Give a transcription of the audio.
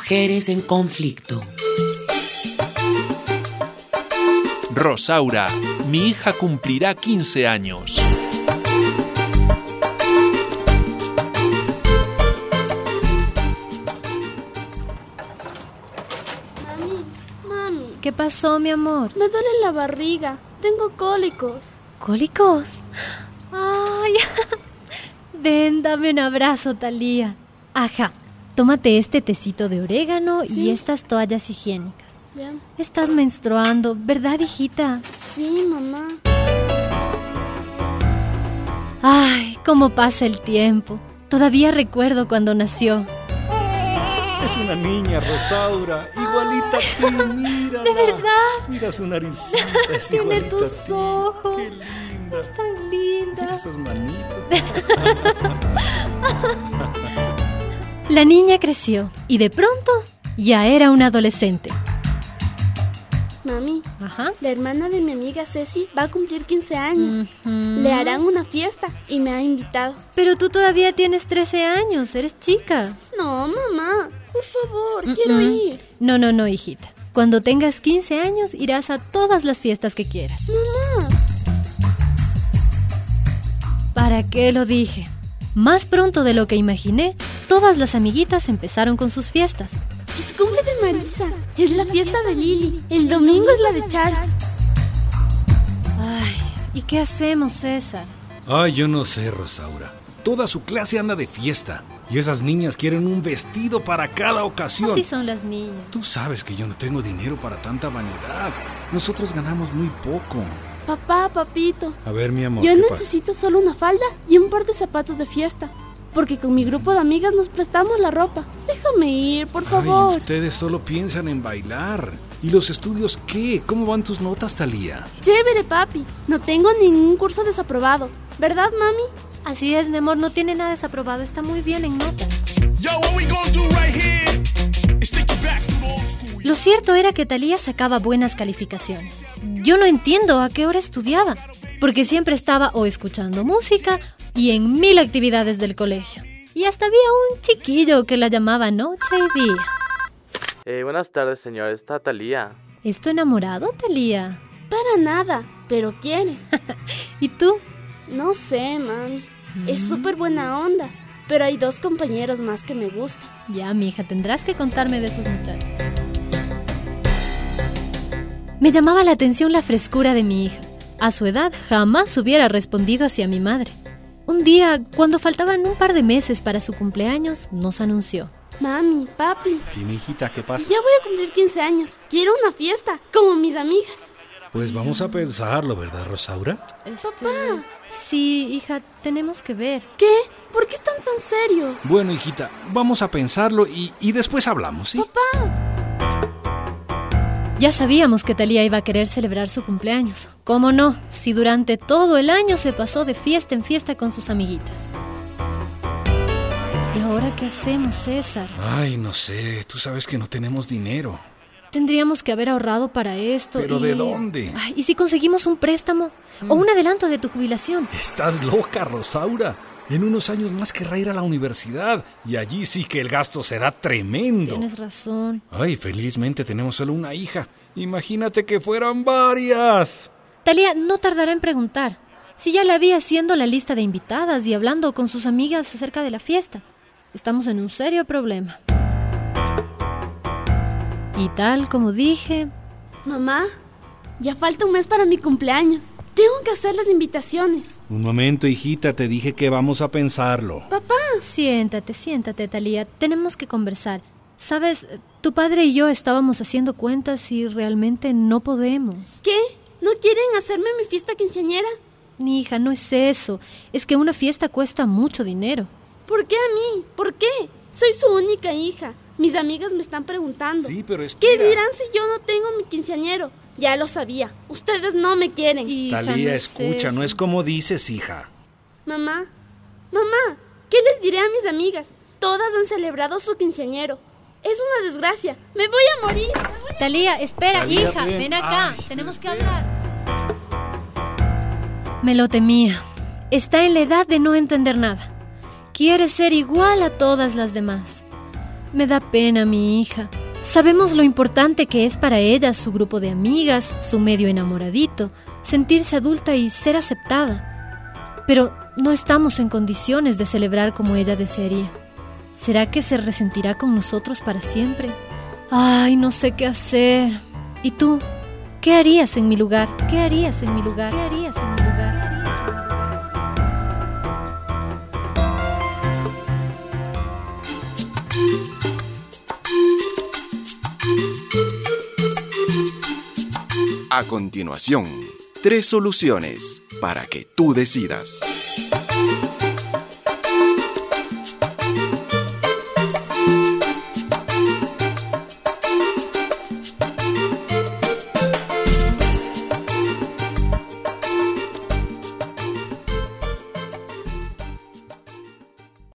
Mujeres en conflicto. Rosaura, mi hija cumplirá 15 años. Mami. ¿Qué pasó, mi amor? Me duele la barriga. Tengo cólicos. ¿Cólicos? ¡Ay! Ven, dame un abrazo, Talía. Ajá, tómate este tecito de orégano y estas toallas higiénicas. Ya. Estás menstruando, ¿verdad, hijita? Sí, mamá. Ay, cómo pasa el tiempo. Todavía recuerdo cuando nació. Es una niña, Rosaura, igualita a ti, mírala. ¿De verdad? Mira su naricita, es Tiene igualita tus a ti. ojos. Qué linda. Es tan linda. Mira esas manitas. La niña creció y de pronto ya era una adolescente. Mami, Ajá. la hermana de mi amiga Ceci va a cumplir 15 años. Ujú. Le harán una fiesta y me ha invitado. Pero tú todavía tienes 13 años, eres chica. No, mamá, por favor, quiero ir. No, hijita. Cuando tengas 15 años irás a todas las fiestas que quieras. Mamá. ¿Para qué lo dije? Más pronto de lo que imaginé, todas las amiguitas empezaron con sus fiestas. Es cumple de Marisa. Es la fiesta de Lili. El domingo es la de Charo. Ay, ¿y qué hacemos, César? Ay, yo no sé, Rosaura. Toda su clase anda de fiesta. Y esas niñas quieren un vestido para cada ocasión. Así son las niñas. Tú sabes que yo no tengo dinero para tanta vanidad. Nosotros ganamos muy poco. Papá, papito. A ver, mi amor, Yo ¿qué pasa? necesito solo una falda y un par de zapatos de fiesta. Porque con mi grupo de amigas nos prestamos la ropa. Déjame ir, por favor. Ay, ustedes solo piensan en bailar. ¿Y los estudios qué? ¿Cómo van tus notas, Talía? Chévere, papi. No tengo ningún curso desaprobado. ¿Verdad, mami? Así es, mi amor, no tiene nada desaprobado, está muy bien en notas. Lo cierto era que Talía sacaba buenas calificaciones. Yo no entiendo a qué hora estudiaba, porque siempre estaba o escuchando música y en 1000 actividades del colegio. Y hasta había un chiquillo que la llamaba noche y día. Buenas tardes, señor. ¿Está Talía? ¿Es tu enamorado, Talía? Para nada, pero quiere. ¿Y tú? No sé, mami. Es súper buena onda, pero hay 2 compañeros más que me gustan. Ya, mija, tendrás que contarme de esos muchachos. Me llamaba la atención la frescura de mi hija. A su edad jamás hubiera respondido hacia mi madre. Un día, cuando faltaban un par de meses para su cumpleaños, nos anunció. Mami, papi, Sí, mi hijita, ¿qué pasa? ya voy a cumplir 15 años. Quiero una fiesta, como mis amigas. Pues vamos a pensarlo, ¿verdad, Rosaura? Papá. Sí, hija, tenemos que ver. ¿Qué? ¿Por qué están tan serios? Bueno, hijita, vamos a pensarlo y después hablamos, ¿sí? Papá. Ya sabíamos que Talía iba a querer celebrar su cumpleaños. ¿Cómo no? Si durante todo el año se pasó de fiesta en fiesta con sus amiguitas. ¿Y ahora qué hacemos, César? Ay, no sé, tú sabes que no tenemos dinero. Tendríamos que haber ahorrado para esto. ¿Pero de dónde? Ay, ¿y si conseguimos un préstamo o un adelanto de tu jubilación? Estás loca, Rosaura. En unos años más querrá ir a la universidad y allí sí que el gasto será tremendo. Tienes razón. Ay, felizmente tenemos solo una hija. Imagínate que fueran varias. Talía no tardará en preguntar. Si ya la vi haciendo la lista de invitadas y hablando con sus amigas acerca de la fiesta. Estamos en un serio problema. Y tal como dije... Mamá, ya falta un mes para mi cumpleaños. Tengo que hacer las invitaciones. Un momento, hijita, te dije que vamos a pensarlo. Papá. Siéntate, Talía. Tenemos que conversar. Sabes, tu padre y yo estábamos haciendo cuentas y realmente no podemos. ¿Qué? ¿No quieren hacerme mi fiesta quinceañera? Hija, no es eso. Es que una fiesta cuesta mucho dinero. ¿Por qué a mí? ¿Por qué? Soy su única hija. Mis amigas me están preguntando. Sí, pero espera. ¿Qué dirán si yo no tengo mi quinceañero? Ya lo sabía. Ustedes no me quieren. Hija, Talía, no es escucha, no eso. es como dices, hija. Mamá, ¿qué les diré a mis amigas? Todas han celebrado su quinceañero. Es una desgracia. Me voy a morir. Talía, espera, Talía, hija, ven acá. Ay, Tenemos que espera. hablar. Me lo temía. Está en la edad de no entender nada. Quiere ser igual a todas las demás. Me da pena mi hija. Sabemos lo importante que es para ella su grupo de amigas, su medio enamoradito, sentirse adulta y ser aceptada. Pero no estamos en condiciones de celebrar como ella desearía. ¿Será que se resentirá con nosotros para siempre? Ay, no sé qué hacer. ¿Y tú? ¿Qué harías en mi lugar? ¿Qué harías en mi lugar? ¿Qué harías en mi lugar? A continuación, 3 soluciones para que tú decidas.